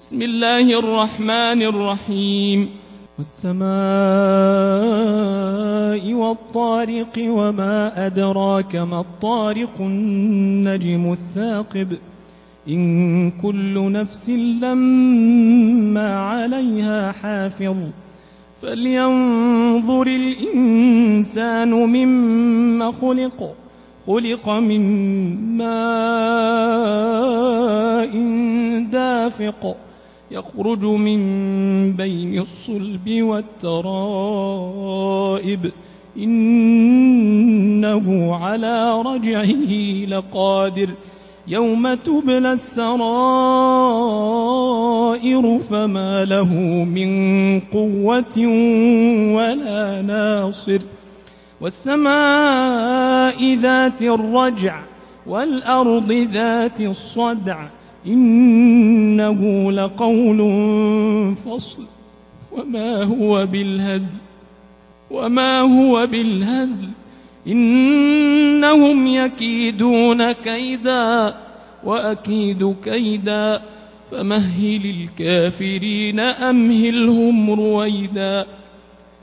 بسم الله الرحمن الرحيم والسماء والطارق وما أدراك ما الطارق النجم الثاقب إن كل نفس لما عليها حافظ فلينظر الإنسان مما خلق من ماء دافق يخرج من بين الصلب والترائب إنه على رجعه لقادر يوم تبلى السرائر فما له من قوة ولا ناصر والسماء ذات الرجع والأرض ذات الصدع إنه لقول فصل وما هو بالهزل إنهم يكيدون كيدا وأكيد كيدا فمهل الكافرين أمهلهم رويدا